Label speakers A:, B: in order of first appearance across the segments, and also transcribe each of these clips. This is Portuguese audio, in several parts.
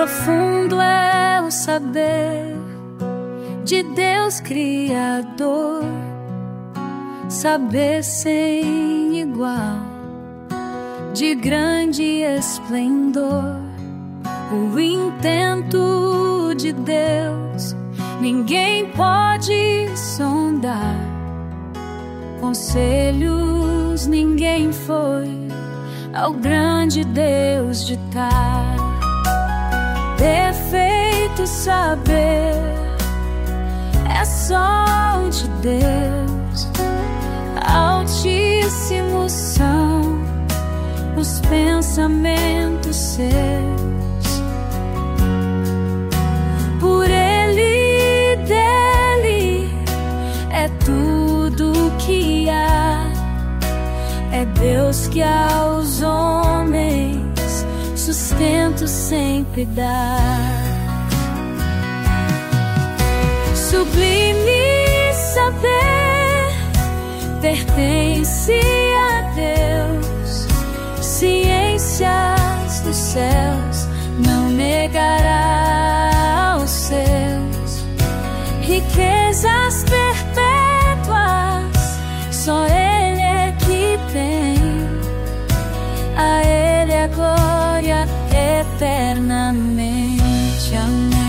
A: profundo é o saber de Deus Criador, saber sem igual, de grande esplendor. O intento de Deus ninguém pode sondar, conselhos ninguém foi ao grande Deus ditar. Perfeito saber é só de Deus, altíssimos são os pensamentos seus. Por Ele, dele é tudo que há. É Deus que aos homens sustento sempre dá. Sublime saber pertence a Deus. Ciências dos céus não negará aos seus. Riquezas perpétuas só Ele é que tem. A Ele a glória eternamente. Amém.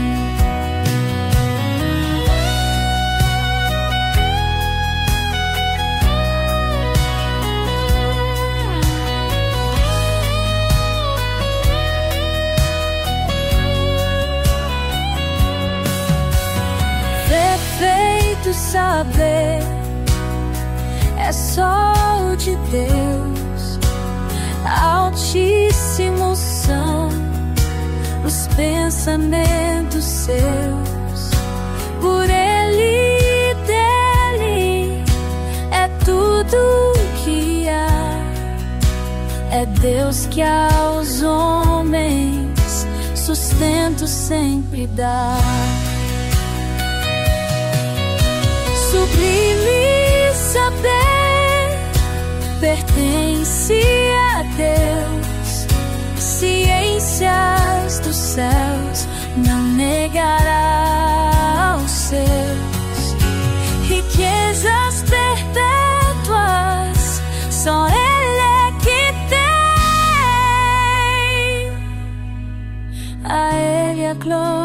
A: Perfeito saber é só de Deus, altíssimos são os pensamentos seus. Por Ele, dele é tudo que há. É Deus que aos homens sustento sempre dá. Sublime saber pertence a Deus. Ciências dos céus não negará aos seus. Riquezas perpétuas só Ele é que tem. A Ele a glória